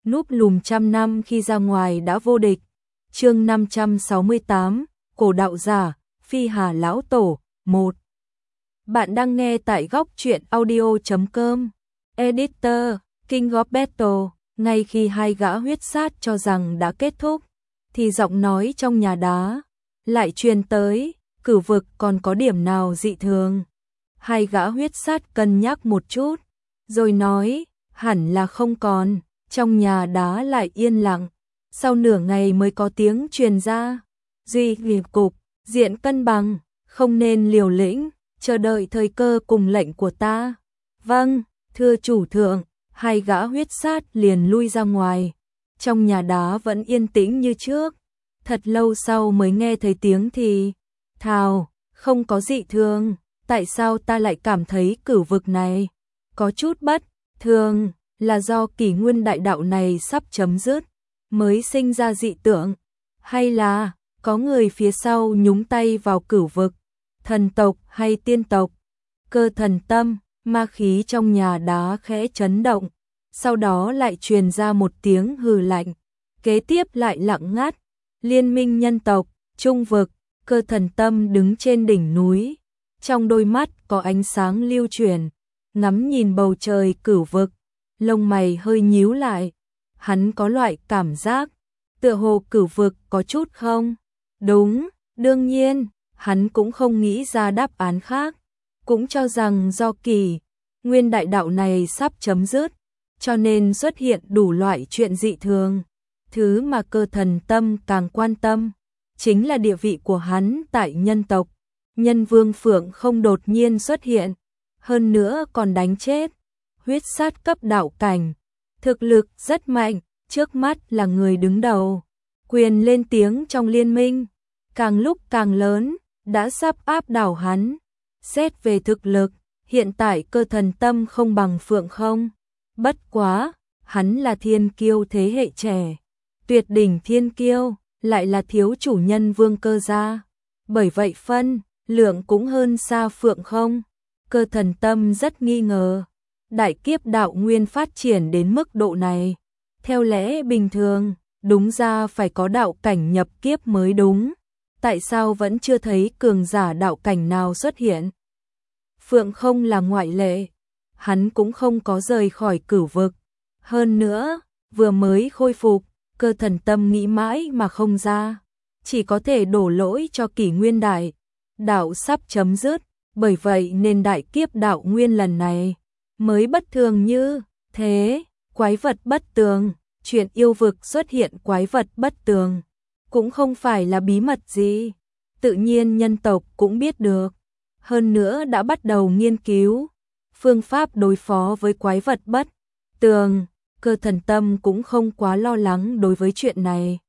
núp lùm trăm năm khi ra ngoài đã vô địch. Chương 568, Cổ đạo giả, Phi Hà lão tổ, 1. Bạn đang nghe tại góc truyện audio.com. Editor, King of Battle. Ngay khi hai gã huyết sát cho rằng đã kết thúc, thì giọng nói trong nhà đá lại truyền tới, Cửu vực còn có điểm nào dị thường? Hai gã huyết sát cân nhắc một chút, rồi nói, hẳn là không còn. Trong nhà đá lại yên lặng, sau nửa ngày mới có tiếng truyền ra, duy vì cục diện cân bằng, không nên liều lĩnh, chờ đợi thời cơ cùng lệnh của ta. Vâng, thưa chủ thượng. Hai gã huyết sát liền lui ra ngoài. Trong nhà đá vẫn yên tĩnh như trước. Thật lâu sau mới nghe thấy tiếng thì thào, không có dị thường. Tại sao ta lại cảm thấy cửu vực này có chút bất thường? Là do kỷ nguyên đại đạo này sắp chấm dứt mới sinh ra dị tượng, hay là có người phía sau nhúng tay vào cửu vực, thần tộc hay tiên tộc? Cơ Thần Tâm, ma khí trong nhà đá khẽ chấn động, sau đó lại truyền ra một tiếng hừ lạnh, kế tiếp lại lặng ngắt. Liên minh nhân tộc, trung vực. Cơ Thần Tâm đứng trên đỉnh núi, trong đôi mắt có ánh sáng lưu chuyển, ngắm nhìn bầu trời cửu vực, lông mày hơi nhíu lại. Hắn có loại cảm giác tựa hồ cửu vực có chút không đúng. Đương nhiên, hắn cũng không nghĩ ra đáp án khác, cũng cho rằng do kỷ nguyên đại đạo này sắp chấm dứt, cho nên xuất hiện đủ loại chuyện dị thường. Thứ mà Cơ Thần Tâm càng quan tâm chính là địa vị của hắn tại nhân tộc. Nhân Vương Phượng không đột nhiên xuất hiện, hơn nữa còn đánh chết huyết sát cấp đạo cảnh, thực lực rất mạnh, trước mắt là người đứng đầu. Quyền lên tiếng trong liên minh càng lúc càng lớn, đã sắp áp đảo hắn. Xét về thực lực, hiện tại Cơ Thần Tâm không bằng Phượng không. Bất quá, hắn là thiên kiêu thế hệ trẻ, tuyệt đỉnh thiên kiêu, lại là thiếu chủ Nhân Vương Cơ gia. Bởi vậy phân lượng cũng hơn xa Phượng không. Cơ Thần Tâm rất nghi ngờ, đại kiếp đạo nguyên phát triển đến mức độ này, theo lẽ bình thường, đúng ra phải có đạo cảnh nhập kiếp mới đúng. Tại sao vẫn chưa thấy cường giả đạo cảnh nào xuất hiện? Phượng không là ngoại lệ, hắn cũng không có rời khỏi cửu vực. Hơn nữa, vừa mới khôi phục, Cơ Thần Tâm nghĩ mãi mà không ra, chỉ có thể đổ lỗi cho kỷ nguyên đại đạo sắp chấm dứt, bởi vậy nên đại kiếp đạo nguyên lần này mới bất thường như thế. Quái vật bất tường, chuyện yêu vực xuất hiện quái vật bất tường cũng không phải là bí mật gì, tự nhiên nhân tộc cũng biết được, hơn nữa đã bắt đầu nghiên cứu phương pháp đối phó với quái vật bất tường. Cơ Thần Tâm cũng không quá lo lắng đối với chuyện này.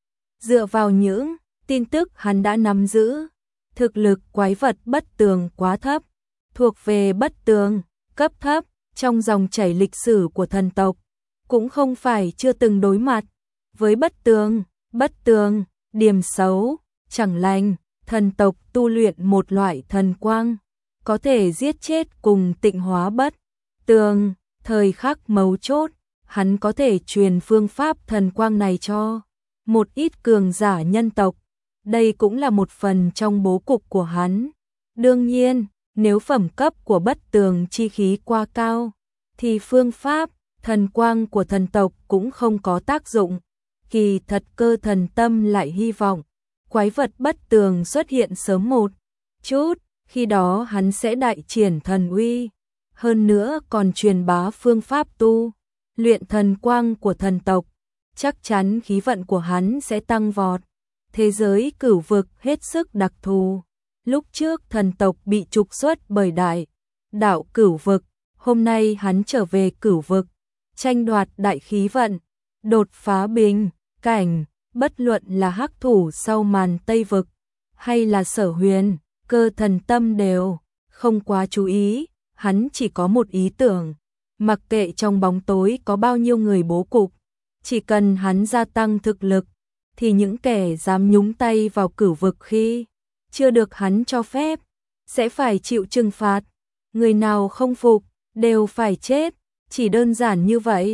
Dựa vào những tin tức hắn đã nắm giữ, thực lực quái vật bất tường quá thấp, thuộc về bất tường cấp thấp trong dòng chảy lịch sử của thần tộc, cũng không phải chưa từng đối mặt với bất tường. Bất tường, điểm xấu, chẳng lành, thần tộc tu luyện một loại thần quang, có thể giết chết cùng tịnh hóa bất tường. Thời khắc mấu chốt, hắn có thể truyền phương pháp thần quang này cho một ít cường giả nhân tộc. Đây cũng là một phần trong bố cục của hắn. Đương nhiên, nếu phẩm cấp của bất tường chi khí quá cao, thì phương pháp thần quang của thần tộc cũng không có tác dụng. Kỳ thật Cơ Thần Tâm lại hy vọng quái vật bất tường xuất hiện sớm một chút, khi đó hắn sẽ đại triển thần uy, hơn nữa còn truyền bá phương pháp tu luyện thần quang của thần tộc, chắc chắn khí vận của hắn sẽ tăng vọt. Thế giới cửu vực hết sức đặc thù, lúc trước thần tộc bị trục xuất bởi đại đạo cửu vực, hôm nay hắn trở về cửu vực, tranh đoạt đại khí vận, đột phá bình cảnh. Bất luận là hắc thủ sau màn Tây vực hay là Sở Huyền, Cơ Thần Tâm đều không quá chú ý. Hắn chỉ có một ý tưởng, mặc kệ trong bóng tối có bao nhiêu người bố cục, chỉ cần hắn gia tăng thực lực, thì những kẻ dám nhúng tay vào cửu vực khi chưa được hắn cho phép sẽ phải chịu trừng phạt. Người nào không phục đều phải chết, chỉ đơn giản như vậy.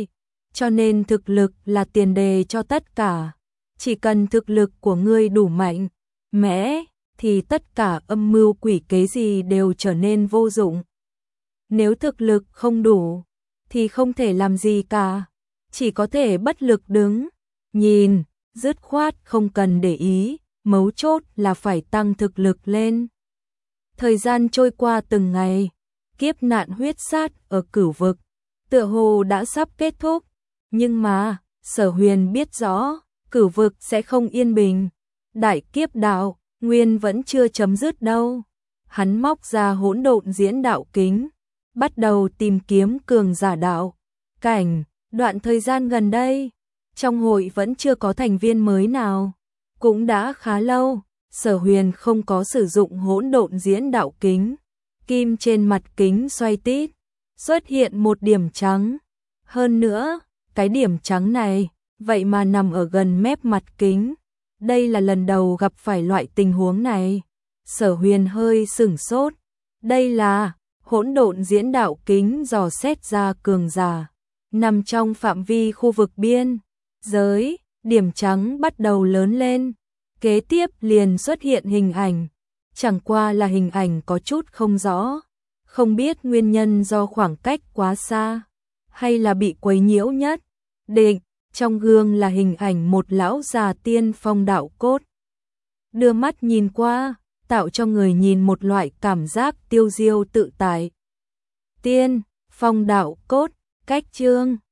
cho nên thực lực là tiền đề cho tất cả. Chỉ cần thực lực của ngươi đủ mạnh, mẽ, thì tất cả âm mưu quỷ kế gì đều trở nên vô dụng. Nếu thực lực không đủ, thì không thể làm gì cả, chỉ có thể bất lực đứng, nhìn, dứt khoát không cần để ý, mấu chốt là phải tăng thực lực lên. Thời gian trôi qua từng ngày, kiếp nạn huyết sát ở Cửu vực, tựa hồ đã sắp kết thúc, nhưng mà, Sở Huyền biết rõ, Cửu vực sẽ không yên bình. Đại kiếp đạo, nguyên vẫn chưa chấm dứt đâu. Hắn móc ra hỗn độn diễn đạo kính, bắt đầu tìm kiếm cường giả đạo cảnh. Đoạn thời gian gần đây, trong hội vẫn chưa có thành viên mới nào. Cũng đã khá lâu, Sở Huyền không có sử dụng hỗn độn diễn đạo kính. Kim trên mặt kính xoay tít, xuất hiện một điểm trắng. Hơn nữa, cái điểm trắng này, vậy mà nằm ở gần mép mặt kính. Đây là lần đầu gặp phải loại tình huống này. Sở Huyền hơi sửng sốt. Đây là hỗn độn diễn đạo kính dò xét ra cường giả. Nằm trong phạm vi khu vực biên giới, điểm trắng bắt đầu lớn lên. Kế tiếp liền xuất hiện hình ảnh. Chẳng qua là hình ảnh có chút không rõ. Không biết nguyên nhân do khoảng cách quá xa, hay là bị quấy nhiễu nhất định. Trong gương là hình ảnh một lão già tiên phong đạo cốt. Đưa mắt nhìn qua, tạo cho người nhìn một loại cảm giác tiêu diêu tự tại. Tiên, phong đạo cốt, cách chương